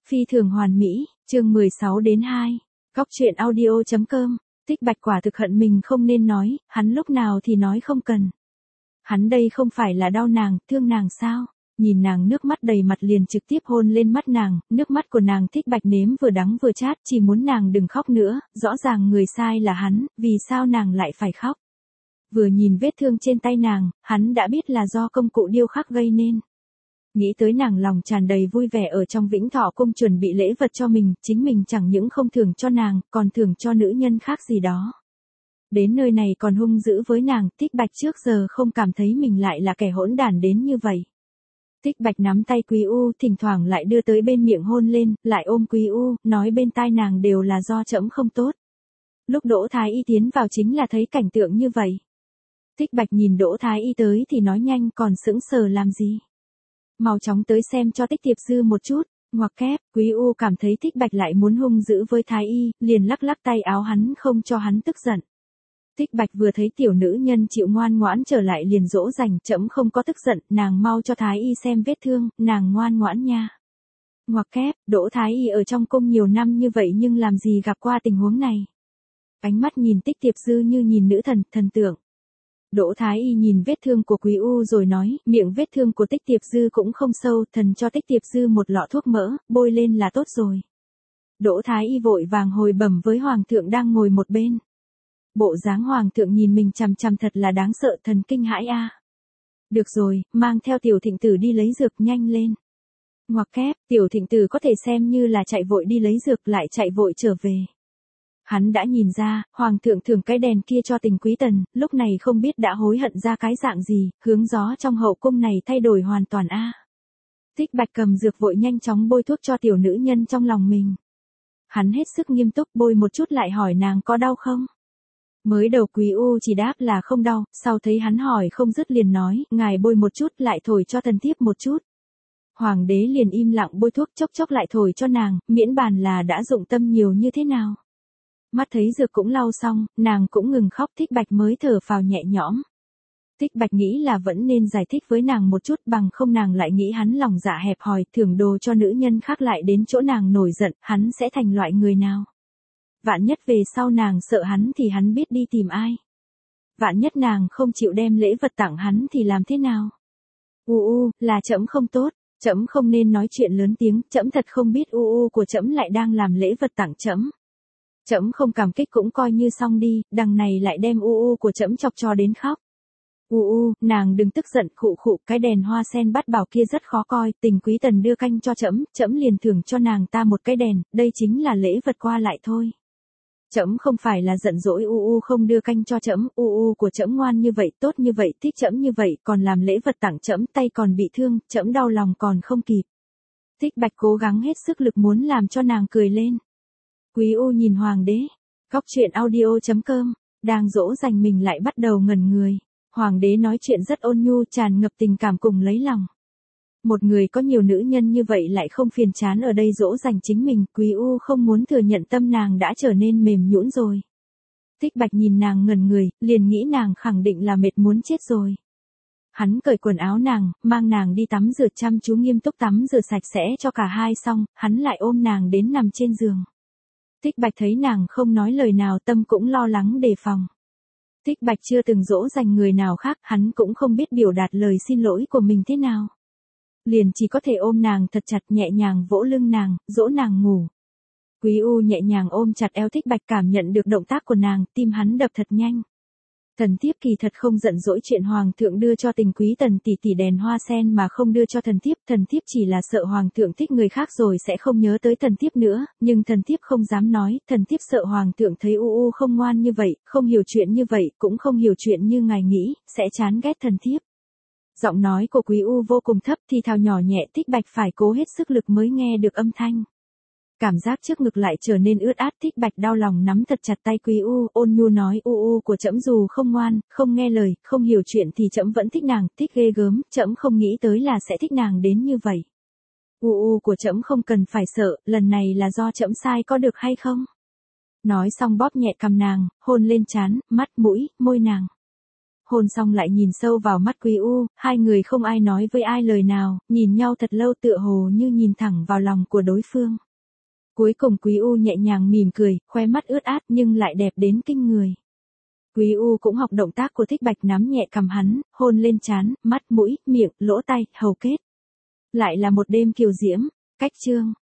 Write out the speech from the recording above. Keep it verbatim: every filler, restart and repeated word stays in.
Phi thường hoàn mỹ, chương mười sáu đến hai. Góc truyện audio.com. Tích Bạch quả thực hận mình không nên nói, hắn lúc nào thì nói không cần. Hắn đây không phải là đau nàng, thương nàng sao? Nhìn nàng nước mắt đầy mặt liền trực tiếp hôn lên mắt nàng, nước mắt của nàng Tích Bạch nếm vừa đắng vừa chát, chỉ muốn nàng đừng khóc nữa, rõ ràng người sai là hắn, vì sao nàng lại phải khóc? Vừa nhìn vết thương trên tay nàng, hắn đã biết là do công cụ điêu khắc gây nên. Nghĩ tới nàng lòng tràn đầy vui vẻ ở trong Vĩnh Thọ cung chuẩn bị lễ vật cho mình, chính mình chẳng những không thưởng cho nàng, còn thưởng cho nữ nhân khác gì đó. Đến nơi này còn hung dữ với nàng, Tích Bạch trước giờ không cảm thấy mình lại là kẻ hỗn đản đến như vậy. Tích Bạch nắm tay Quý U, thỉnh thoảng lại đưa tới bên miệng hôn lên, lại ôm Quý U, nói bên tai nàng đều là do trẫm không tốt. Lúc Đỗ Thái Y tiến vào chính là thấy cảnh tượng như vậy. Tích Bạch nhìn Đỗ Thái Y tới thì nói nhanh, còn sững sờ làm gì? Mau chóng tới xem cho Tích Tiệp Dư một chút. Ngoặc kép, Quý U cảm thấy Tích Bạch lại muốn hung dữ với Thái Y, liền lắc lắc tay áo hắn không cho hắn tức giận. Tích Bạch vừa thấy tiểu nữ nhân chịu ngoan ngoãn trở lại liền dỗ dành, trẫm không có tức giận, nàng mau cho Thái Y xem vết thương, nàng ngoan ngoãn nha. Ngoặc kép, Đỗ Thái Y ở trong cung nhiều năm như vậy nhưng làm gì gặp qua tình huống này. Ánh mắt nhìn Tích Tiệp Dư như nhìn nữ thần, thần tượng. Đỗ Thái Y nhìn vết thương của Quý U rồi nói, miệng vết thương của Tích Tiệp Dư cũng không sâu, thần cho Tích Tiệp Dư một lọ thuốc mỡ, bôi lên là tốt rồi. Đỗ Thái Y vội vàng hồi bẩm với Hoàng thượng đang ngồi một bên. Bộ dáng Hoàng thượng nhìn mình chằm chằm thật là đáng sợ, thần kinh hãi a. Được rồi, mang theo tiểu thịnh tử đi lấy dược nhanh lên. Ngoặc kép, tiểu thịnh tử có thể xem như là chạy vội đi lấy dược lại chạy vội trở về. Hắn đã nhìn ra, Hoàng thượng thưởng cái đèn kia cho Tình Quý Tần, lúc này không biết đã hối hận ra cái dạng gì, hướng gió trong hậu cung này thay đổi hoàn toàn a. Tích Bạch cầm dược vội nhanh chóng bôi thuốc cho tiểu nữ nhân trong lòng mình. Hắn hết sức nghiêm túc bôi một chút lại hỏi nàng có đau không? Mới đầu Quý U chỉ đáp là không đau, sau thấy hắn hỏi không dứt liền nói, ngài bôi một chút lại thổi cho thần thiếp một chút. Hoàng đế liền im lặng bôi thuốc chốc chốc lại thổi cho nàng, miễn bàn là đã dụng tâm nhiều như thế nào. Mắt thấy dược cũng lau xong, nàng cũng ngừng khóc, Tích Bạch mới thở phào nhẹ nhõm. Tích Bạch nghĩ là vẫn nên giải thích với nàng một chút, bằng không nàng lại nghĩ hắn lòng dạ hẹp hòi, thưởng đồ cho nữ nhân khác lại đến chỗ nàng nổi giận, hắn sẽ thành loại người nào. Vạn nhất về sau nàng sợ hắn thì hắn biết đi tìm ai. Vạn nhất nàng không chịu đem lễ vật tặng hắn thì làm thế nào? U u, là trẫm không tốt, trẫm không nên nói chuyện lớn tiếng, trẫm thật không biết u u của trẫm lại đang làm lễ vật tặng trẫm. Trẫm không cảm kích cũng coi như xong đi, đằng này lại đem u u của trẫm chọc cho đến khóc. U u, nàng đừng tức giận, khụ khụ, cái đèn hoa sen bát bảo kia rất khó coi, Tình Quý Tần đưa canh cho trẫm, trẫm liền thưởng cho nàng ta một cái đèn, đây chính là lễ vật qua lại thôi. Trẫm không phải là giận dỗi u u không đưa canh cho trẫm, u u của trẫm ngoan như vậy, tốt như vậy, thích trẫm như vậy, còn làm lễ vật tặng trẫm, tay còn bị thương, trẫm đau lòng còn không kịp. Tích Bạch cố gắng hết sức lực muốn làm cho nàng cười lên. Quý U nhìn Hoàng đế. Góc truyện audio.com. Đang dỗ dành mình lại bắt đầu ngẩn người. Hoàng đế nói chuyện rất ôn nhu, tràn ngập tình cảm cùng lấy lòng. Một người có nhiều nữ nhân như vậy lại không phiền chán ở đây dỗ dành chính mình, Quý U không muốn thừa nhận tâm nàng đã trở nên mềm nhũn rồi. Tích Bạch nhìn nàng ngẩn người, liền nghĩ nàng khẳng định là mệt muốn chết rồi. Hắn cởi quần áo nàng, mang nàng đi tắm rửa, chăm chú nghiêm túc tắm rửa sạch sẽ cho cả hai xong, hắn lại ôm nàng đến nằm trên giường. Tích Bạch thấy nàng không nói lời nào, tâm cũng lo lắng đề phòng. Tích Bạch chưa từng dỗ dành người nào khác, hắn cũng không biết biểu đạt lời xin lỗi của mình thế nào. Liền chỉ có thể ôm nàng thật chặt, nhẹ nhàng vỗ lưng nàng, dỗ nàng ngủ. Quý U nhẹ nhàng ôm chặt eo Tích Bạch, cảm nhận được động tác của nàng, tim hắn đập thật nhanh. Thần thiếp kỳ thật không giận dỗi chuyện Hoàng thượng đưa cho Tình Quý Tần tỷ tỷ đèn hoa sen mà không đưa cho thần thiếp, thần thiếp chỉ là sợ Hoàng thượng thích người khác rồi sẽ không nhớ tới thần thiếp nữa, nhưng thần thiếp không dám nói, thần thiếp sợ Hoàng thượng thấy u u không ngoan như vậy, không hiểu chuyện như vậy, cũng không hiểu chuyện như ngài nghĩ, sẽ chán ghét thần thiếp. Giọng nói của Quý U vô cùng thấp, thì thào nhỏ nhẹ, Tích Bạch phải cố hết sức lực mới nghe được âm thanh. Cảm giác trước ngực lại trở nên ướt át, Tích Bạch đau lòng nắm thật chặt tay Quý U, ôn nhu nói, u u của trẫm dù không ngoan, không nghe lời, không hiểu chuyện thì trẫm vẫn thích nàng, thích ghê gớm, trẫm không nghĩ tới là sẽ thích nàng đến như vậy. U u của trẫm không cần phải sợ, lần này là do trẫm sai có được hay không? Nói xong bóp nhẹ cằm nàng, hôn lên trán, mắt, mũi, môi nàng. Hôn xong lại nhìn sâu vào mắt Quý U, hai người không ai nói với ai lời nào, nhìn nhau thật lâu tựa hồ như nhìn thẳng vào lòng của đối phương. Cuối cùng Quý U nhẹ nhàng mỉm cười, khóe mắt ướt át nhưng lại đẹp đến kinh người. Quý U cũng học động tác của Thích Bạch, nắm nhẹ cằm hắn, hôn lên trán, mắt mũi, miệng, lỗ tai, hầu kết. Lại là một đêm kiều diễm. Cách chương